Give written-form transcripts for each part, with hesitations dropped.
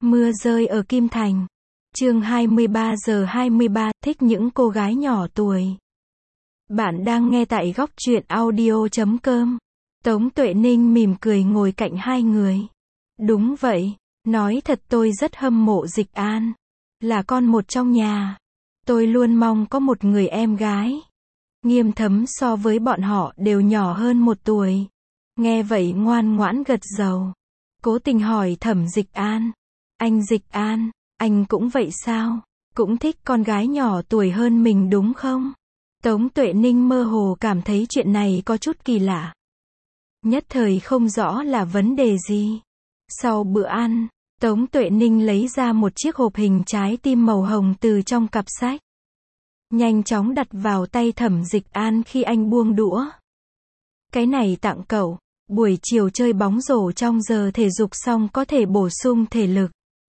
Mưa rơi ở Kim Thành. Chương 23:23, thích những cô gái nhỏ tuổi. Bạn đang nghe tại góc truyện audio.com. Tống Tuệ Ninh mỉm cười ngồi cạnh hai người. Đúng vậy, nói thật tôi rất hâm mộ Dịch An. Là con một trong nhà. Tôi luôn mong có một người em gái. Nghiêm Thấm so với bọn họ đều nhỏ hơn 1 tuổi. Nghe vậy ngoan ngoãn gật đầu. Cố tình hỏi Thẩm Dịch An. Anh Dịch An, anh cũng vậy sao? Cũng thích con gái nhỏ tuổi hơn mình đúng không? Tống Tuệ Ninh mơ hồ cảm thấy chuyện này có chút kỳ lạ. Nhất thời không rõ là vấn đề gì. Sau bữa ăn, Tống Tuệ Ninh lấy ra một chiếc hộp hình trái tim màu hồng từ trong cặp sách. Nhanh chóng đặt vào tay Thẩm Dịch An khi anh buông đũa. Cái này tặng cậu, buổi chiều chơi bóng rổ trong giờ thể dục xong có thể bổ sung thể lực.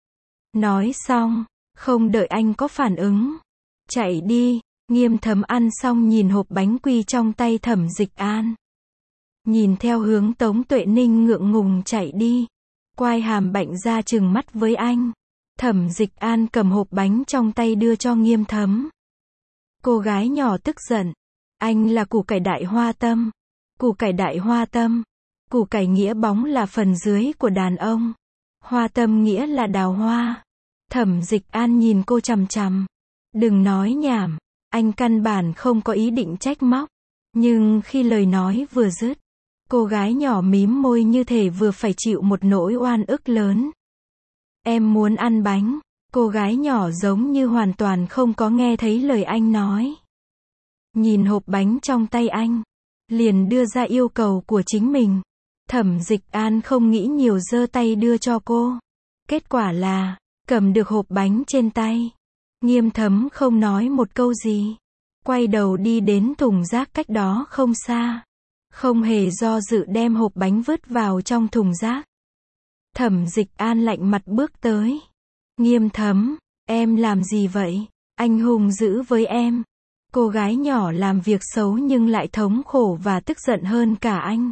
Nói xong, không đợi anh có phản ứng. Chạy đi, Nghiêm Thấm ăn xong nhìn hộp bánh quy trong tay Thẩm Dịch An. Nhìn theo hướng Tống Tuệ Ninh ngượng ngùng chạy đi. Quai hàm bạnh ra trừng mắt với anh. Thẩm Dịch An cầm hộp bánh trong tay đưa cho Nghiêm Thấm. Cô gái nhỏ tức giận. Anh là củ cải đại hoa tâm. Củ cải đại hoa tâm. Củ cải nghĩa bóng là phần dưới của đàn ông. Hoa tâm nghĩa là đào hoa. Thẩm Dịch An nhìn cô chằm chằm. Đừng nói nhảm. Anh căn bản không có ý định trách móc. Nhưng khi lời nói vừa dứt, cô gái nhỏ mím môi như thể vừa phải chịu một nỗi oan ức lớn. Em muốn ăn bánh. Cô gái nhỏ giống như hoàn toàn không có nghe thấy lời anh nói. Nhìn hộp bánh trong tay anh, liền đưa ra yêu cầu của chính mình. Thẩm Dịch An không nghĩ nhiều giơ tay đưa cho cô. Kết quả là, cầm được hộp bánh trên tay. Nghiêm Thấm không nói một câu gì. Quay đầu đi đến thùng rác cách đó không xa. Không hề do dự đem hộp bánh vứt vào trong thùng rác. Thẩm Dịch An lạnh mặt bước tới. Nghiêm Thấm, em làm gì vậy? Anh hung dữ với em. Cô gái nhỏ làm việc xấu nhưng lại thống khổ và tức giận hơn cả anh.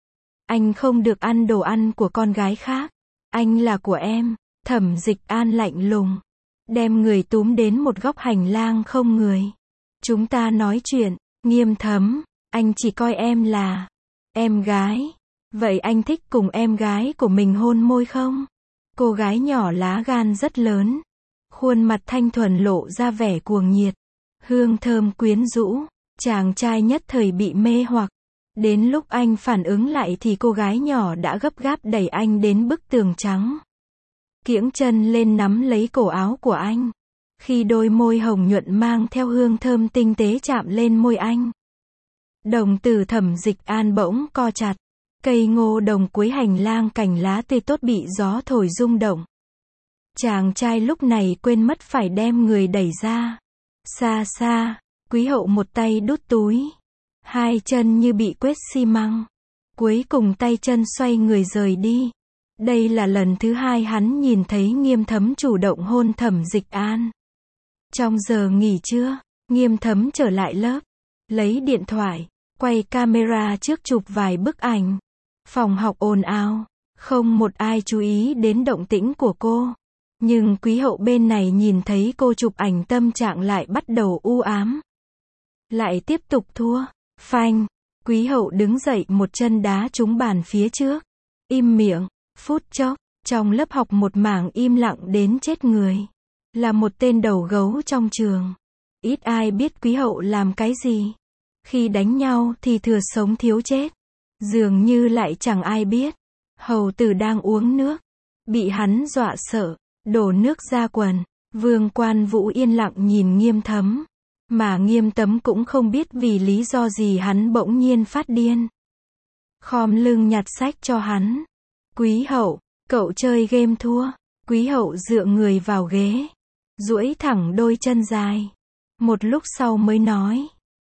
Anh không được ăn đồ ăn của con gái khác. Anh là của em. Thẩm Dịch An lạnh lùng. Đem người túm đến một góc hành lang không người. Chúng ta nói chuyện. Nghiêm Thấm, anh chỉ coi em là em gái. Vậy anh thích cùng em gái của mình hôn môi không? Cô gái nhỏ lá gan rất lớn. Khuôn mặt thanh thuần lộ ra vẻ cuồng nhiệt. Hương thơm quyến rũ. Chàng trai nhất thời bị mê hoặc. Đến lúc anh phản ứng lại thì cô gái nhỏ đã gấp gáp đẩy anh đến bức tường trắng. Kiễng chân lên nắm lấy cổ áo của anh. Khi đôi môi hồng nhuận mang theo hương thơm tinh tế chạm lên môi anh. Đồng tử Thẩm Dịch An bỗng co chặt. Cây ngô đồng cuối hành lang cành lá tươi tốt bị gió thổi rung động. Chàng trai lúc này quên mất phải đem người đẩy ra. Xa xa, Quý Hậu một tay đút túi. Hai chân như bị quét xi măng. Cuối cùng tay chân xoay người rời đi. Đây là lần thứ hai hắn nhìn thấy Nghiêm Thấm chủ động hôn Thẩm Dịch An. Trong giờ nghỉ trưa, Nghiêm Thấm trở lại lớp. Lấy điện thoại, quay camera trước chụp vài bức ảnh. Phòng học ồn ào, không một ai chú ý đến động tĩnh của cô. Nhưng Quý Hậu bên này nhìn thấy cô chụp ảnh tâm trạng lại bắt đầu u ám. Lại tiếp tục thua. Phanh, Quý Hậu đứng dậy một chân đá trúng bàn phía trước. Im miệng. Phút chốc, trong lớp học một mảng im lặng đến chết người. Là một tên đầu gấu trong trường. Ít ai biết Quý Hậu làm cái gì. Khi đánh nhau thì thừa sống thiếu chết. Dường như lại chẳng ai biết. Hầu tử đang uống nước. Bị hắn dọa sợ. Đổ nước ra quần. Vương Quan Vũ yên lặng nhìn Nghiêm Thấm. Mà Nghiêm Thấm cũng không biết vì lý do gì hắn bỗng nhiên phát điên. Khom lưng nhặt sách cho hắn. Quý Hậu, cậu chơi game thua. Quý Hậu dựa người vào ghế. Duỗi thẳng đôi chân dài. Một lúc sau mới nói.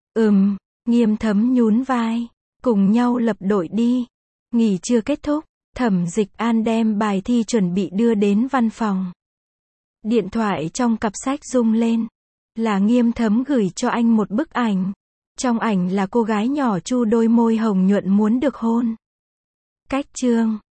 Nghiêm Thấm nhún vai. Cùng nhau lập đội đi. Nghỉ chưa kết thúc. Thẩm Dịch An đem bài thi chuẩn bị đưa đến văn phòng. Điện thoại trong cặp sách rung lên. Là Nghiêm Thấm gửi cho anh một bức ảnh. Trong ảnh là cô gái nhỏ chu đôi môi hồng nhuận muốn được hôn. Cách chương